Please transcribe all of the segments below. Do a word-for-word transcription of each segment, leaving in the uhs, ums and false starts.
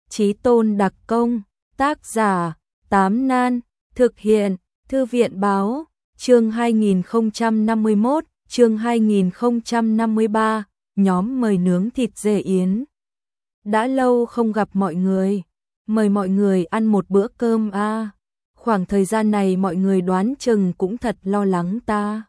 Chí tôn đặc công, tác giả, Tám Nan, thực hiện, Thư viện báo, chương hai nghìn không trăm năm mươi mốt, chương hai nghìn không trăm năm mươi ba, nhóm mời nướng thịt dê yến. Đã lâu không gặp mọi người, mời mọi người ăn một bữa cơm a. À. Khoảng thời gian này mọi người đoán chừng cũng thật lo lắng ta.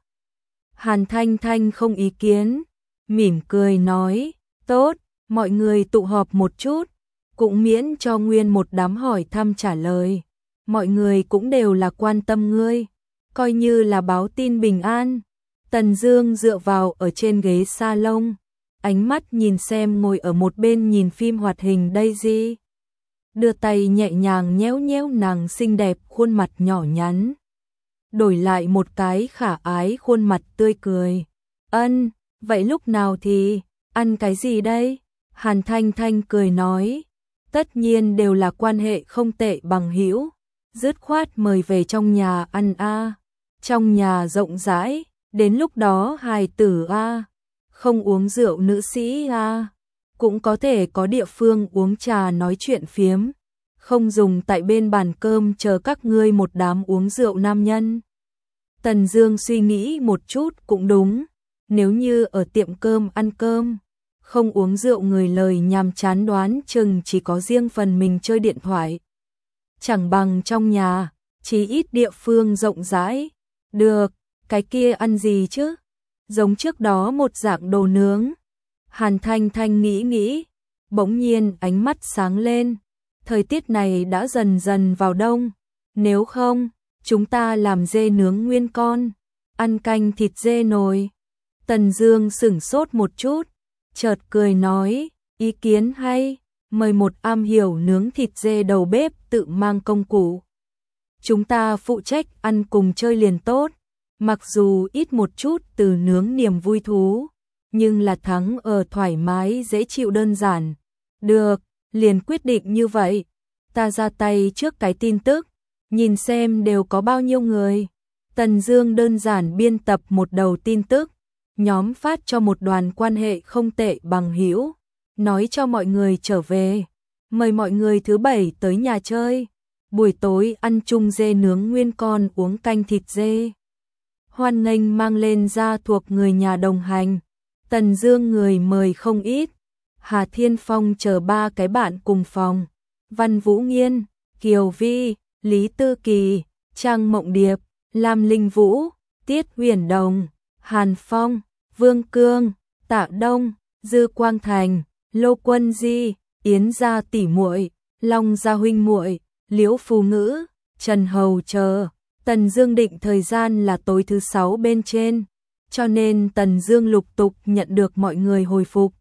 Hàn Thanh Thanh không ý kiến, mỉm cười nói, tốt, mọi người tụ họp một chút, cũng miễn cho nguyên một đám hỏi thăm trả lời. Mọi người cũng đều là quan tâm ngươi, coi như là báo tin bình an. Tần Dương dựa vào ở trên ghế salon, ánh mắt nhìn xem ngồi ở một bên nhìn phim hoạt hình Daisy. Đưa tay nhẹ nhàng nhéo nhéo nàng xinh đẹp khuôn mặt nhỏ nhắn. Đổi lại một cái khả ái khuôn mặt tươi cười. Ân, vậy lúc nào thì, ăn cái gì đây? Hàn Thanh Thanh cười nói, tất nhiên đều là quan hệ không tệ bằng hữu, dứt khoát mời về trong nhà ăn a. À. Trong nhà rộng rãi, đến lúc đó hài tử a, à. Không uống rượu nữ sĩ a, à. Cũng có thể có địa phương uống trà nói chuyện phiếm, không dùng tại bên bàn cơm chờ các ngươi một đám uống rượu nam nhân. Tần Dương suy nghĩ một chút cũng đúng, nếu như ở tiệm cơm ăn cơm, không uống rượu người lời nhàm chán đoán chừng chỉ có riêng phần mình chơi điện thoại. Chẳng bằng trong nhà, chỉ ít địa phương rộng rãi. Được, cái kia ăn gì chứ? Giống trước đó một dạng đồ nướng. Hàn Thanh Thanh nghĩ nghĩ, bỗng nhiên ánh mắt sáng lên. Thời tiết này đã dần dần vào đông, nếu không, chúng ta làm dê nướng nguyên con, ăn canh thịt dê nồi. Tần Dương sững sốt một chút, chợt cười nói, ý kiến hay, mời một am hiểu nướng thịt dê đầu bếp tự mang công cụ. Chúng ta phụ trách ăn cùng chơi liền tốt, mặc dù ít một chút từ nướng niềm vui thú, nhưng là thắng ở thoải mái dễ chịu đơn giản. Được, liền quyết định như vậy. Ta ra tay trước cái tin tức, nhìn xem đều có bao nhiêu người. Tần Dương đơn giản biên tập một đầu tin tức, nhóm phát cho một đoàn quan hệ không tệ bằng hữu, nói cho mọi người trở về, mời mọi người thứ bảy tới nhà chơi, buổi tối ăn chung dê nướng nguyên con uống canh thịt dê. Hoan nghênh mang lên gia thuộc người nhà đồng hành. Tần Dương người mời không ít, Hà Thiên Phong chờ ba cái bạn cùng phòng, Văn Vũ Nghiên, Kiều Vi, Lý Tư Kỳ, Trang Mộng Điệp, Lam Linh Vũ, Tiết Huyền Đồng, Hàn Phong, Vương Cương, Tạ Đông, Dư Quang Thành, Lô Quân Di, Yến gia tỷ muội, Long gia huynh muội, Liễu Phù Ngữ, Trần Hầu chờ. Tần Dương định thời gian là tối thứ sáu bên trên, cho nên Tần Dương lục tục nhận được mọi người hồi phục,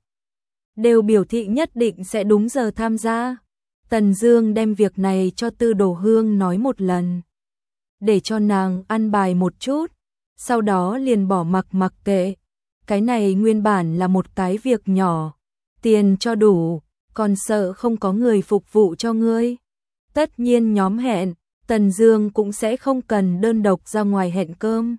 đều biểu thị nhất định sẽ đúng giờ tham gia. Tần Dương đem việc này cho Tư Đồ Hương nói một lần, để cho nàng ăn bài một chút, sau đó liền bỏ mặc mặc kệ. Cái này nguyên bản là một cái việc nhỏ, tiền cho đủ, còn sợ không có người phục vụ cho ngươi. Tất nhiên nhóm hẹn, Tần Dương cũng sẽ không cần đơn độc ra ngoài hẹn cơm.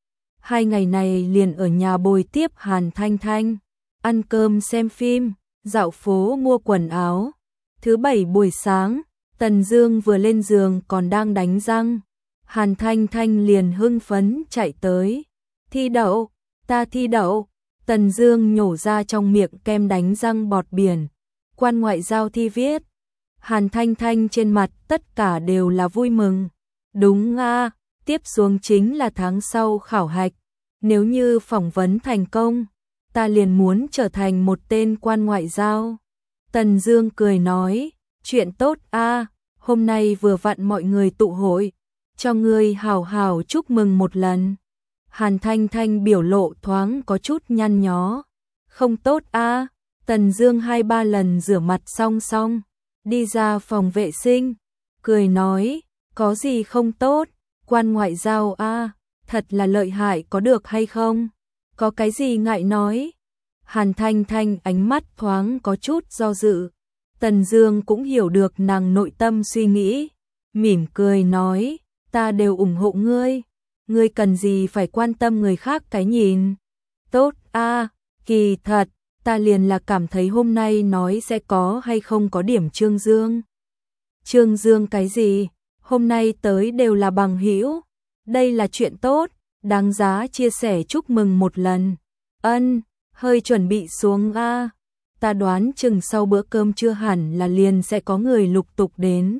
Hai ngày này liền ở nhà bồi tiếp Hàn Thanh Thanh, ăn cơm xem phim, dạo phố mua quần áo. Thứ bảy buổi sáng, Tần Dương vừa lên giường còn đang đánh răng, Hàn Thanh Thanh liền hưng phấn chạy tới. Thi đậu, ta thi đậu. Tần Dương nhổ ra trong miệng kem đánh răng bọt biển. Quan ngoại giao thi viết. Hàn Thanh Thanh trên mặt tất cả đều là vui mừng. Đúng a, tiếp xuống chính là tháng sau khảo hạch. Nếu như phỏng vấn thành công, ta liền muốn trở thành một tên quan ngoại giao. Tần Dương cười nói, chuyện tốt a, hôm nay vừa vặn mọi người tụ hội, cho ngươi hào hào chúc mừng một lần. Hàn Thanh Thanh biểu lộ thoáng có chút nhăn nhó. Không tốt a. Tần Dương hai ba lần rửa mặt xong xong, đi ra phòng vệ sinh, cười nói, có gì không tốt, quan ngoại giao a, thật là lợi hại có được hay không? Có cái gì ngại nói? Hàn Thanh Thanh ánh mắt thoáng có chút do dự. Tần Dương cũng hiểu được nàng nội tâm suy nghĩ, mỉm cười nói, ta đều ủng hộ ngươi, ngươi cần gì phải quan tâm người khác cái nhìn. Tốt a, kỳ thật, ta liền là cảm thấy hôm nay nói sẽ có hay không có điểm Trương Dương. Trương Dương cái gì? Hôm nay tới đều là bằng hữu, đây là chuyện tốt, đáng giá chia sẻ chúc mừng một lần. Ân, hơi chuẩn bị xuống a. Ta đoán chừng sau bữa cơm trưa hẳn là liền sẽ có người lục tục đến.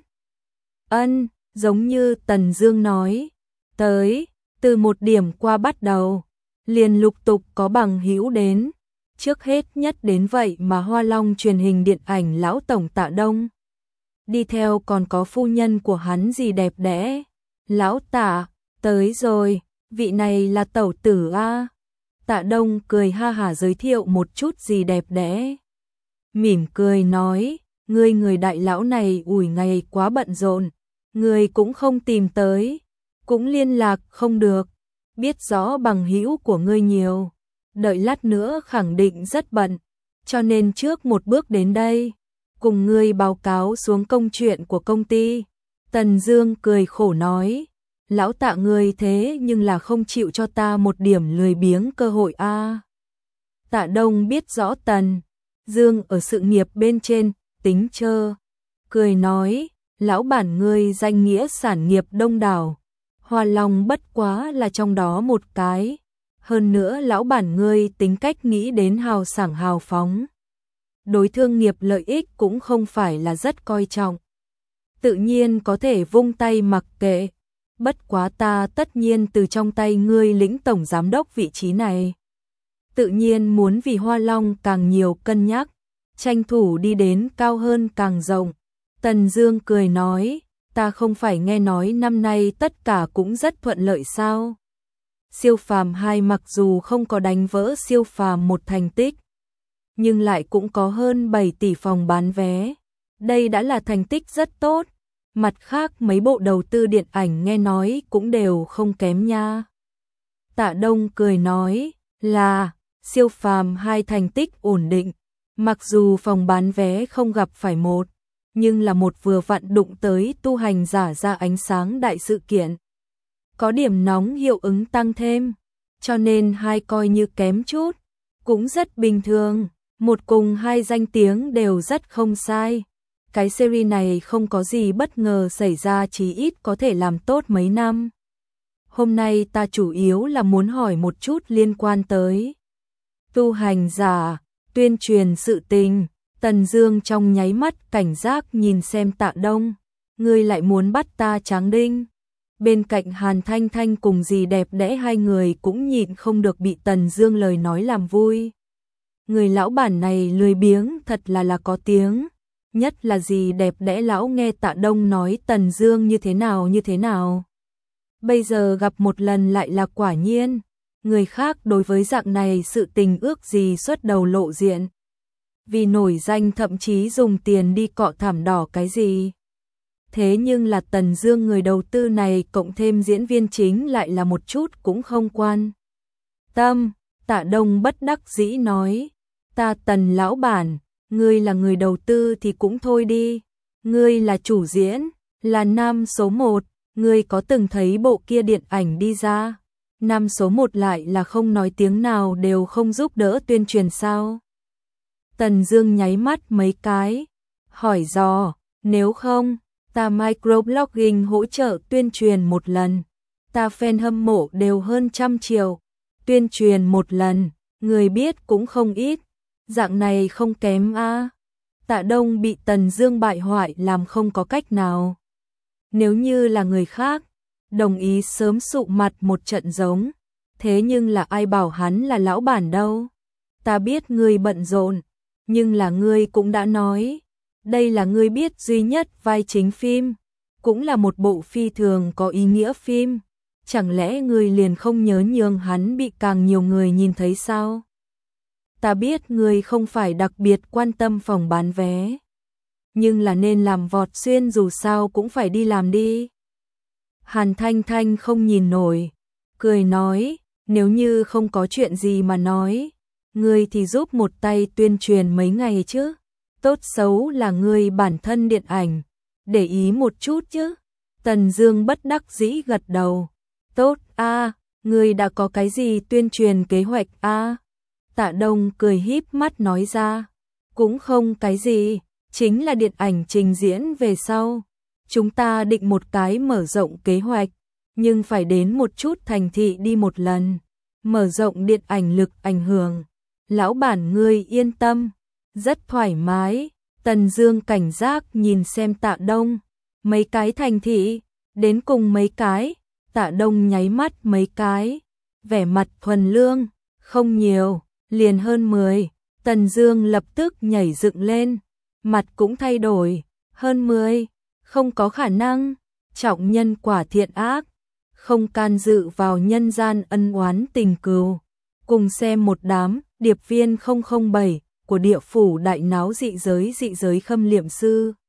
Ân, giống như Tần Dương nói, tới, từ một điểm qua bắt đầu, liền lục tục có bằng hữu đến. Trước hết nhất đến vậy mà Hoa Long truyền hình điện ảnh lão tổng Tạ Đông. Đi theo còn có phu nhân của hắn gì đẹp đẽ. Lão Tạ, tới rồi, vị này là tẩu tử a. Tạ Đông cười ha hả giới thiệu một chút gì đẹp đẽ. Mỉm cười nói, ngươi người đại lão này ủi ngày quá bận rộn, ngươi cũng không tìm tới, cũng liên lạc không được, biết rõ bằng hữu của ngươi nhiều, đợi lát nữa khẳng định rất bận, cho nên trước một bước đến đây, cùng ngươi báo cáo xuống công chuyện của công ty. Tần Dương cười khổ nói, lão Tạ ngươi thế nhưng là không chịu cho ta một điểm lười biếng cơ hội a. À. Tạ Đông biết rõ Tần Dương ở sự nghiệp bên trên, tính chơ, cười nói, lão bản ngươi danh nghĩa sản nghiệp đông đảo, Hoa Long bất quá là trong đó một cái, hơn nữa lão bản ngươi tính cách nghĩ đến hào sảng hào phóng. Đối thương nghiệp lợi ích cũng không phải là rất coi trọng. Tự nhiên có thể vung tay mặc kệ, bất quá ta tất nhiên từ trong tay ngươi lĩnh tổng giám đốc vị trí này. Tự nhiên muốn vì Hoa Long càng nhiều cân nhắc, tranh thủ đi đến cao hơn càng rộng. Tần Dương cười nói, ta không phải nghe nói năm nay tất cả cũng rất thuận lợi sao? Siêu phàm hai mặc dù không có đánh vỡ siêu phàm một thành tích, nhưng lại cũng có hơn bảy tỷ phòng bán vé. Đây đã là thành tích rất tốt. Mặt khác mấy bộ đầu tư điện ảnh nghe nói cũng đều không kém nha. Tạ Đông cười nói, là siêu phàm hai thành tích ổn định, mặc dù phòng bán vé không gặp phải một, nhưng là một vừa vặn đụng tới tu hành giả ra ánh sáng đại sự kiện. Có điểm nóng hiệu ứng tăng thêm, cho nên hai coi như kém chút, cũng rất bình thường, một cùng hai danh tiếng đều rất không sai. Cái series này không có gì bất ngờ xảy ra, chí ít có thể làm tốt mấy năm. Hôm nay ta chủ yếu là muốn hỏi một chút liên quan tới tu hành giả, tuyên truyền sự tình. Tần Dương trong nháy mắt cảnh giác nhìn xem Tạ Đông, ngươi lại muốn bắt ta tráng đinh. Bên cạnh Hàn Thanh Thanh cùng dì đẹp đẽ hai người cũng nhịn không được bị Tần Dương lời nói làm vui. Người lão bản này lười biếng thật là là có tiếng. Nhất là gì đẹp đẽ lão nghe Tạ Đông nói Tần Dương như thế nào như thế nào. Bây giờ gặp một lần lại là quả nhiên, người khác đối với dạng này sự tình ước gì xuất đầu lộ diện. Vì nổi danh thậm chí dùng tiền đi cọ thảm đỏ cái gì. Thế nhưng là Tần Dương người đầu tư này cộng thêm diễn viên chính lại là một chút cũng không quan tâm. Tạ Đông bất đắc dĩ nói, ta Tần lão bản, ngươi là người đầu tư thì cũng thôi đi, ngươi là chủ diễn, là nam số một, ngươi có từng thấy bộ kia điện ảnh đi ra, nam số một lại là không nói tiếng nào đều không giúp đỡ tuyên truyền sao? Tần Dương nháy mắt mấy cái, hỏi dò, nếu không, ta microblogging hỗ trợ tuyên truyền một lần, ta fan hâm mộ đều hơn trăm triệu, tuyên truyền một lần, người biết cũng không ít. Dạng này không kém a. À. Tạ Đông bị Tần Dương bại hoại làm không có cách nào. Nếu như là người khác, đồng ý sớm sụ mặt một trận giống, thế nhưng là ai bảo hắn là lão bản đâu. Ta biết ngươi bận rộn, nhưng là ngươi cũng đã nói, đây là ngươi biết duy nhất vai chính phim, cũng là một bộ phi thường có ý nghĩa phim, chẳng lẽ ngươi liền không nhớ nhường hắn bị càng nhiều người nhìn thấy sao? Ta biết ngươi không phải đặc biệt quan tâm phòng bán vé, nhưng là nên làm vọt xuyên dù sao cũng phải đi làm đi. Hàn Thanh Thanh không nhìn nổi, cười nói, nếu như không có chuyện gì mà nói, ngươi thì giúp một tay tuyên truyền mấy ngày chứ, tốt xấu là ngươi bản thân điện ảnh, để ý một chút chứ. Tần Dương bất đắc dĩ gật đầu, tốt a, à, ngươi đã có cái gì tuyên truyền kế hoạch a? À? Tạ Đông cười híp mắt nói ra, cũng không cái gì, chính là điện ảnh trình diễn về sau. Chúng ta định một cái mở rộng kế hoạch, nhưng phải đến một chút thành thị đi một lần, mở rộng điện ảnh lực ảnh hưởng. Lão bản ngươi yên tâm, rất thoải mái. Tần Dương cảnh giác nhìn xem Tạ Đông, mấy cái thành thị, đến cùng mấy cái. Tạ Đông nháy mắt mấy cái, vẻ mặt thuần lương, không nhiều, liền hơn mười. Tần Dương lập tức nhảy dựng lên, mặt cũng thay đổi, hơn mười, không có khả năng, trọng nhân quả thiện ác, không can dự vào nhân gian ân oán tình cừu. Cùng xem một đám điệp viên không không bảy của địa phủ đại náo dị giới dị giới khâm liệm sư.